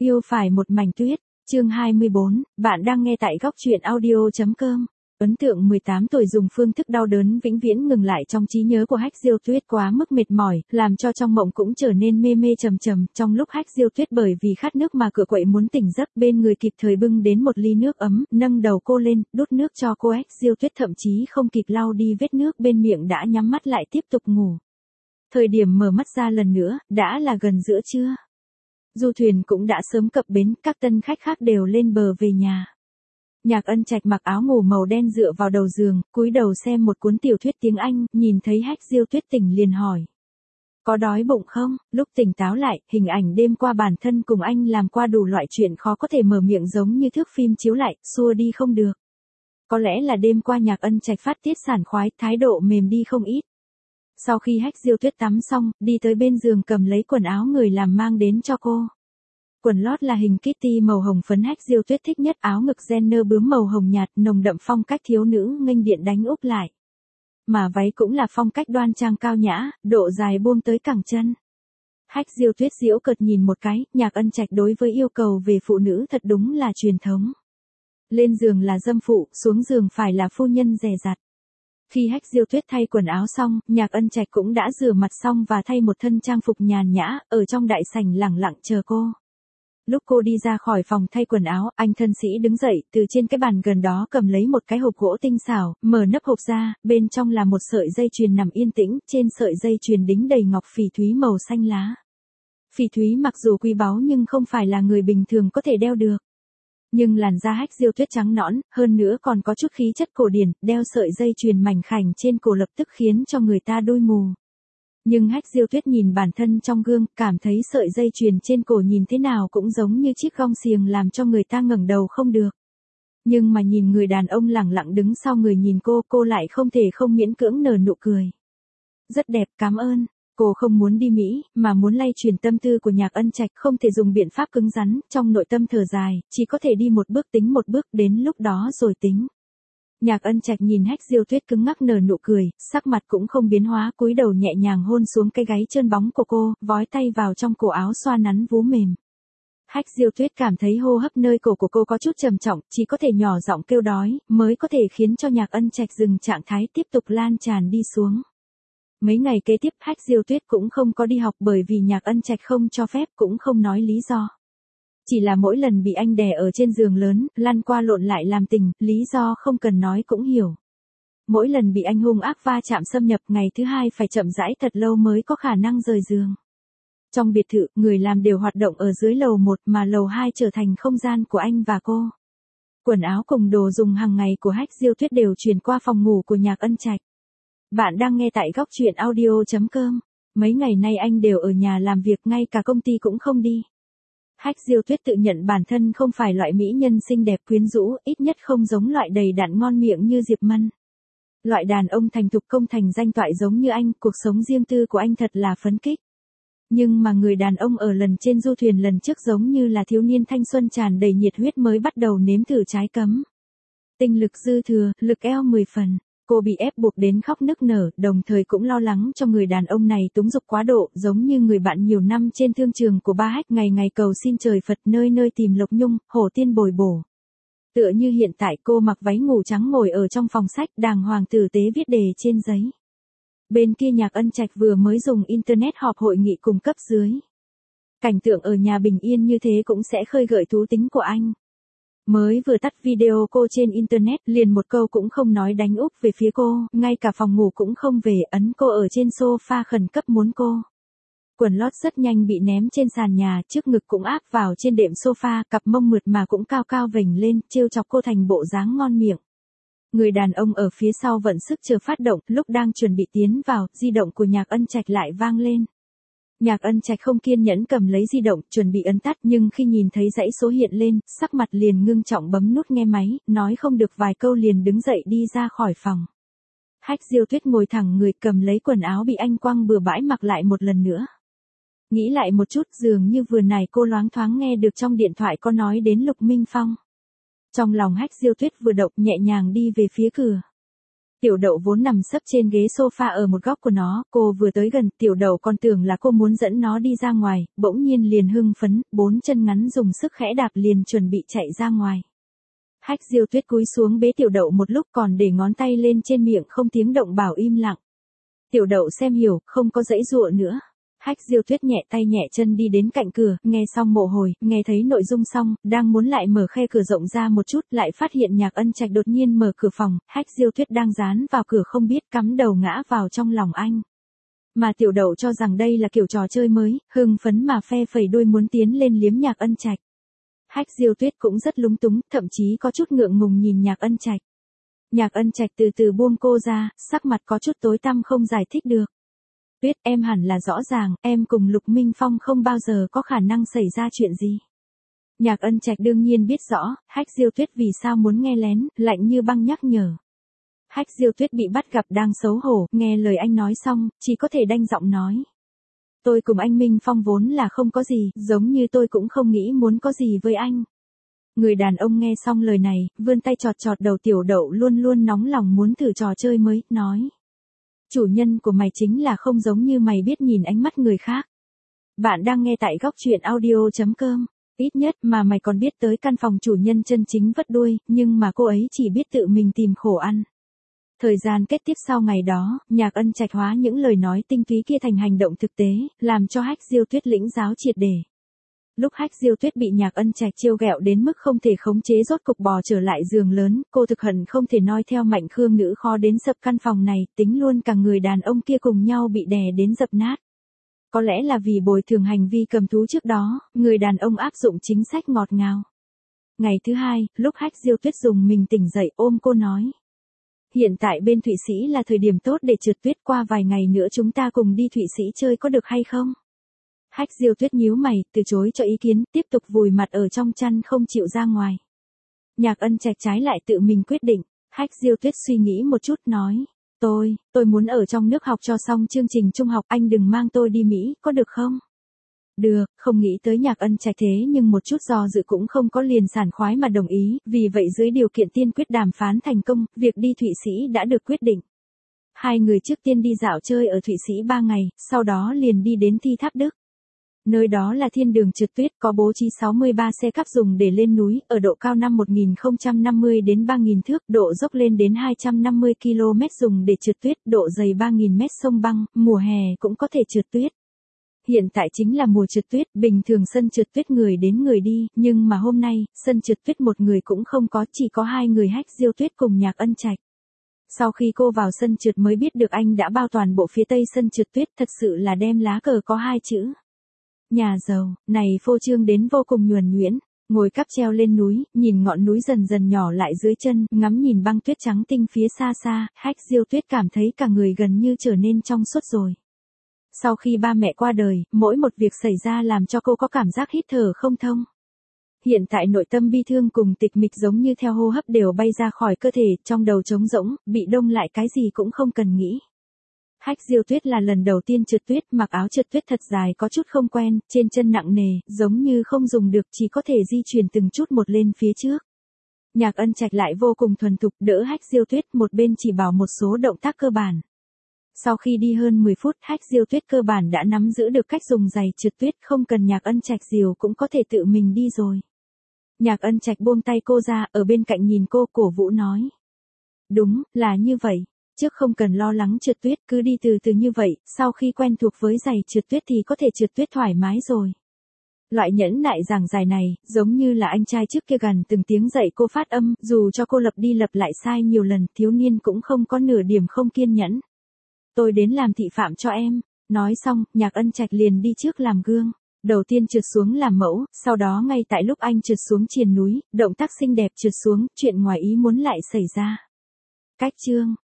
Yêu phải một mảnh tuyết, chương 24, bạn đang nghe tại góc truyện audio.com. Ấn tượng 18 tuổi dùng phương thức đau đớn vĩnh viễn ngừng lại trong trí nhớ của Hách Diêu Tuyết quá mức mệt mỏi, làm cho trong mộng cũng trở nên mê mê trầm trầm. Trong lúc Hách Diêu Tuyết bởi vì khát nước mà cựa quậy muốn tỉnh giấc, bên người kịp thời bưng đến một ly nước ấm, nâng đầu cô lên, đút nước cho cô. Hách Diêu Tuyết thậm chí không kịp lau đi vết nước bên miệng đã nhắm mắt lại tiếp tục ngủ. Thời điểm mở mắt ra lần nữa, đã là gần giữa trưa. Du thuyền cũng đã sớm cập bến, các tân khách khác đều lên bờ về nhà. Nhạc Ân Trạch mặc áo ngủ màu đen dựa vào đầu giường, cúi đầu xem một cuốn tiểu thuyết tiếng Anh, nhìn thấy Hách Diêu Tuyết tỉnh liền hỏi. Có đói bụng không? Lúc tỉnh táo lại, hình ảnh đêm qua bản thân cùng anh làm qua đủ loại chuyện khó có thể mở miệng giống như thước phim chiếu lại, xua đi không được. Có lẽ là đêm qua Nhạc Ân Trạch phát tiết sảng khoái, thái độ mềm đi không ít. Sau khi Hách Diêu Tuyết tắm xong, đi tới bên giường cầm lấy quần áo người làm mang đến cho cô. Quần lót là hình Kitty màu hồng phấn Hách Diêu Tuyết thích nhất, áo ngực ren nơ bướm màu hồng nhạt, nồng đậm phong cách thiếu nữ nghênh điện đánh úp lại. Mà váy cũng là phong cách đoan trang cao nhã, độ dài buông tới cẳng chân. Hách Diêu Tuyết giễu cợt nhìn một cái, Nhạc Ân Trạch đối với yêu cầu về phụ nữ thật đúng là truyền thống. Lên giường là dâm phụ, xuống giường phải là phu nhân dè dặt. Khi Hách Diêu Tuyết thay quần áo xong, Nhạc Ân Trạch cũng đã rửa mặt xong và thay một thân trang phục nhàn nhã, ở trong đại sảnh lẳng lặng chờ cô. Lúc cô đi ra khỏi phòng thay quần áo, anh thân sĩ đứng dậy, từ trên cái bàn gần đó cầm lấy một cái hộp gỗ tinh xảo, mở nắp hộp ra, bên trong là một sợi dây chuyền nằm yên tĩnh, trên sợi dây chuyền đính đầy ngọc phỉ thúy màu xanh lá. Phỉ thúy mặc dù quý báu nhưng không phải là người bình thường có thể đeo được. Nhưng làn da Hách Diêu Tuyết trắng nõn, hơn nữa còn có chút khí chất cổ điển, đeo sợi dây chuyền mảnh khảnh trên cổ lập tức khiến cho người ta đôi mù. Nhưng Hách Diêu Tuyết nhìn bản thân trong gương, cảm thấy sợi dây chuyền trên cổ nhìn thế nào cũng giống như chiếc gông xiềng làm cho người ta ngẩng đầu không được. Nhưng mà nhìn người đàn ông lẳng lặng đứng sau người nhìn cô lại không thể không miễn cưỡng nở nụ cười. Rất đẹp, cảm ơn. Cô không muốn đi Mỹ, mà muốn lay truyền tâm tư của Nhạc Ân Trạch, không thể dùng biện pháp cứng rắn, trong nội tâm thở dài, chỉ có thể đi một bước tính một bước, đến lúc đó rồi tính. Nhạc Ân Trạch nhìn Hách Diêu Tuyết cứng ngắc nở nụ cười, sắc mặt cũng không biến hóa, cúi đầu nhẹ nhàng hôn xuống cái gáy trơn bóng của cô, vói tay vào trong cổ áo xoa nắn vú mềm. Hách Diêu Tuyết cảm thấy hô hấp nơi cổ của cô có chút trầm trọng, chỉ có thể nhỏ giọng kêu đói, mới có thể khiến cho Nhạc Ân Trạch dừng trạng thái tiếp tục lan tràn đi xuống. Mấy ngày kế tiếp Hách Diêu Tuyết cũng không có đi học bởi vì Nhạc Ân Trạch không cho phép, cũng không nói lý do. Chỉ là mỗi lần bị anh đè ở trên giường lớn, lăn qua lộn lại làm tình, lý do không cần nói cũng hiểu. Mỗi lần bị anh hung ác va chạm xâm nhập, ngày thứ hai phải chậm rãi thật lâu mới có khả năng rời giường. Trong biệt thự, người làm đều hoạt động ở dưới lầu 1 mà lầu 2 trở thành không gian của anh và cô. Quần áo cùng đồ dùng hàng ngày của Hách Diêu Tuyết đều chuyển qua phòng ngủ của Nhạc Ân Trạch. Bạn đang nghe tại góc truyện audio.com. Mấy ngày nay anh đều ở nhà làm việc, ngay cả công ty cũng không đi. Hách Diêu Tuyết tự nhận bản thân không phải loại mỹ nhân xinh đẹp quyến rũ, ít nhất không giống loại đầy đặn ngon miệng như Diệp Mân. Loại đàn ông thành thục công thành danh toại giống như anh, cuộc sống riêng tư của anh thật là phấn kích. Nhưng mà người đàn ông ở lần trên du thuyền lần trước giống như là thiếu niên thanh xuân tràn đầy nhiệt huyết mới bắt đầu nếm thử trái cấm. Tinh lực dư thừa, lực eo 10 phần. Cô bị ép buộc đến khóc nức nở, đồng thời cũng lo lắng cho người đàn ông này túng dục quá độ, giống như người bạn nhiều năm trên thương trường của ba Hách, ngày ngày cầu xin trời Phật, nơi nơi tìm lộc nhung, hổ tiên bồi bổ. Tựa như hiện tại cô mặc váy ngủ trắng ngồi ở trong phòng sách, đàng hoàng tử tế viết đề trên giấy. Bên kia Nhạc Ân Trạch vừa mới dùng internet họp hội nghị cùng cấp dưới. Cảnh tượng ở nhà bình yên như thế cũng sẽ khơi gợi thú tính của anh. Mới vừa tắt video cô trên internet, liền một câu cũng không nói đánh úp về phía cô, ngay cả phòng ngủ cũng không về, ấn cô ở trên sofa khẩn cấp muốn cô. Quần lót rất nhanh bị ném trên sàn nhà, trước ngực cũng áp vào trên đệm sofa, cặp mông mượt mà cũng cao cao vểnh lên, trêu chọc cô thành bộ dáng ngon miệng. Người đàn ông ở phía sau vận sức chờ phát động, lúc đang chuẩn bị tiến vào, di động của Nhạc Ân Trạch lại vang lên. Nhạc Ân Trạch không kiên nhẫn cầm lấy di động, chuẩn bị ấn tắt, nhưng khi nhìn thấy dãy số hiện lên, sắc mặt liền ngưng trọng bấm nút nghe máy, nói không được vài câu liền đứng dậy đi ra khỏi phòng. Hách Diêu Tuyết ngồi thẳng người cầm lấy quần áo bị anh quăng bừa bãi mặc lại một lần nữa. Nghĩ lại một chút, dường như vừa nãy cô loáng thoáng nghe được trong điện thoại có nói đến Lục Minh Phong. Trong lòng Hách Diêu Tuyết vừa động, nhẹ nhàng đi về phía cửa. Tiểu Đậu vốn nằm sấp trên ghế sofa ở một góc của nó, cô vừa tới gần, Tiểu Đậu còn tưởng là cô muốn dẫn nó đi ra ngoài, bỗng nhiên liền hưng phấn, bốn chân ngắn dùng sức khẽ đạp liền chuẩn bị chạy ra ngoài. Hách Diêu Tuyết cúi xuống bế Tiểu Đậu một lúc còn để ngón tay lên trên miệng không tiếng động bảo im lặng. Tiểu Đậu xem hiểu, không có giãy giụa nữa. Hách Diêu Tuyết nhẹ tay nhẹ chân đi đến cạnh cửa, nghe xong mộ hồi, nghe thấy nội dung xong, đang muốn lại mở khe cửa rộng ra một chút, lại phát hiện Nhạc Ân Trạch đột nhiên mở cửa phòng, Hách Diêu Tuyết đang dán vào cửa không biết cắm đầu ngã vào trong lòng anh. Mà Tiểu Đậu cho rằng đây là kiểu trò chơi mới, hưng phấn mà phe phẩy đuôi muốn tiến lên liếm Nhạc Ân Trạch. Hách Diêu Tuyết cũng rất lúng túng, thậm chí có chút ngượng ngùng nhìn Nhạc Ân Trạch. Nhạc Ân Trạch từ từ buông cô ra, sắc mặt có chút tối tăm không giải thích được. Tuyết, em hẳn là rõ ràng, em cùng Lục Minh Phong không bao giờ có khả năng xảy ra chuyện gì. Nhạc Ân Trạch đương nhiên biết rõ, Hách Diêu Tuyết vì sao muốn nghe lén, lạnh như băng nhắc nhở. Hách Diêu Tuyết bị bắt gặp đang xấu hổ, nghe lời anh nói xong, chỉ có thể đanh giọng nói. Tôi cùng anh Minh Phong vốn là không có gì, giống như tôi cũng không nghĩ muốn có gì với anh. Người đàn ông nghe xong lời này, vươn tay chọt chọt đầu Tiểu Đậu luôn luôn nóng lòng muốn thử trò chơi mới, nói. Chủ nhân của mày chính là không giống như mày biết nhìn ánh mắt người khác. Bạn đang nghe tại góc truyện audio.com. Ít nhất mà mày còn biết tới căn phòng chủ nhân chân chính vất đuôi, nhưng mà cô ấy chỉ biết tự mình tìm khổ ăn. Thời gian kết tiếp sau ngày đó, Nhạc Ân Trạch hóa những lời nói tinh túy kia thành hành động thực tế, làm cho Hách Diêu Tuyết lĩnh giáo triệt để. Lúc Hách Diêu Tuyết bị Nhạc Ân Trạch trêu ghẹo đến mức không thể khống chế rốt cục bò trở lại giường lớn, cô thực hận không thể noi theo Mạnh Khương Ngữ khó đến sập căn phòng này, tính luôn cả người đàn ông kia cùng nhau bị đè đến dập nát. Có lẽ là vì bồi thường hành vi cầm thú trước đó, người đàn ông áp dụng chính sách ngọt ngào. Ngày thứ hai, lúc Hách Diêu Tuyết dùng mình tỉnh dậy ôm cô nói. Hiện tại bên Thụy Sĩ là thời điểm tốt để trượt tuyết, qua vài ngày nữa chúng ta cùng đi Thụy Sĩ chơi có được hay không? Hách Diêu Tuyết nhíu mày, từ chối cho ý kiến, tiếp tục vùi mặt ở trong chăn không chịu ra ngoài. Nhạc Ân Trạch trái lại tự mình quyết định. Hách Diêu Tuyết suy nghĩ một chút nói. Tôi muốn ở trong nước học cho xong chương trình trung học, anh đừng mang tôi đi Mỹ, có được không? Được, không nghĩ tới Nhạc Ân Trạch thế nhưng một chút do dự cũng không có liền sảng khoái mà đồng ý, vì vậy dưới điều kiện tiên quyết đàm phán thành công, việc đi Thụy Sĩ đã được quyết định. Hai người trước tiên đi dạo chơi ở Thụy Sĩ 3 ngày, sau đó liền đi đến Thi Tháp Đức. Nơi đó là thiên đường trượt tuyết có bố trí 63 xe cắp dùng để lên núi, ở độ cao năm 1050 đến 3000 thước, độ dốc lên đến 250 km dùng để trượt tuyết, độ dày 3000 mét sông băng, mùa hè cũng có thể trượt tuyết. Hiện tại chính là mùa trượt tuyết, bình thường sân trượt tuyết người đến người đi, nhưng mà hôm nay, sân trượt tuyết một người cũng không có, chỉ có hai người Hách Diêu Tuyết cùng Nhạc Ân Trạch. Sau khi cô vào sân trượt mới biết được anh đã bao toàn bộ phía tây sân trượt tuyết, thật sự là đem lá cờ có hai chữ. Nhà giàu, này phô trương đến vô cùng nhuần nhuyễn, ngồi cáp treo lên núi, nhìn ngọn núi dần dần nhỏ lại dưới chân, ngắm nhìn băng tuyết trắng tinh phía xa xa, Hách Diêu Tuyết cảm thấy cả người gần như trở nên trong suốt rồi. Sau khi ba mẹ qua đời, mỗi một việc xảy ra làm cho cô có cảm giác hít thở không thông. Hiện tại nội tâm bi thương cùng tịch mịch giống như theo hô hấp đều bay ra khỏi cơ thể, trong đầu trống rỗng, bị đông lại cái gì cũng không cần nghĩ. Hách Diêu Tuyết là lần đầu tiên trượt tuyết, mặc áo trượt tuyết thật dài có chút không quen, trên chân nặng nề, giống như không dùng được, chỉ có thể di chuyển từng chút một lên phía trước. Nhạc Ân Trạch lại vô cùng thuần thục đỡ Hách Diêu Tuyết, một bên chỉ bảo một số động tác cơ bản. Sau khi đi hơn 10 phút, Hách Diêu Tuyết cơ bản đã nắm giữ được cách dùng giày trượt tuyết, không cần Nhạc Ân Trạch dìu cũng có thể tự mình đi rồi. Nhạc Ân Trạch buông tay cô ra, ở bên cạnh nhìn cô, cổ vũ nói. Đúng, là như vậy. Trước không cần lo lắng trượt tuyết, cứ đi từ từ như vậy, sau khi quen thuộc với giày trượt tuyết thì có thể trượt tuyết thoải mái rồi. Loại nhẫn nại giảng giải này, giống như là anh trai trước kia gần từng tiếng dạy cô phát âm, dù cho cô lặp đi lặp lại sai nhiều lần, thiếu niên cũng không có nửa điểm không kiên nhẫn. Tôi đến làm thị phạm cho em. Nói xong, Nhạc Ân Trạch liền đi trước làm gương. Đầu tiên trượt xuống làm mẫu, sau đó ngay tại lúc anh trượt xuống triền núi, động tác xinh đẹp trượt xuống, chuyện ngoài ý muốn lại xảy ra. Cách chương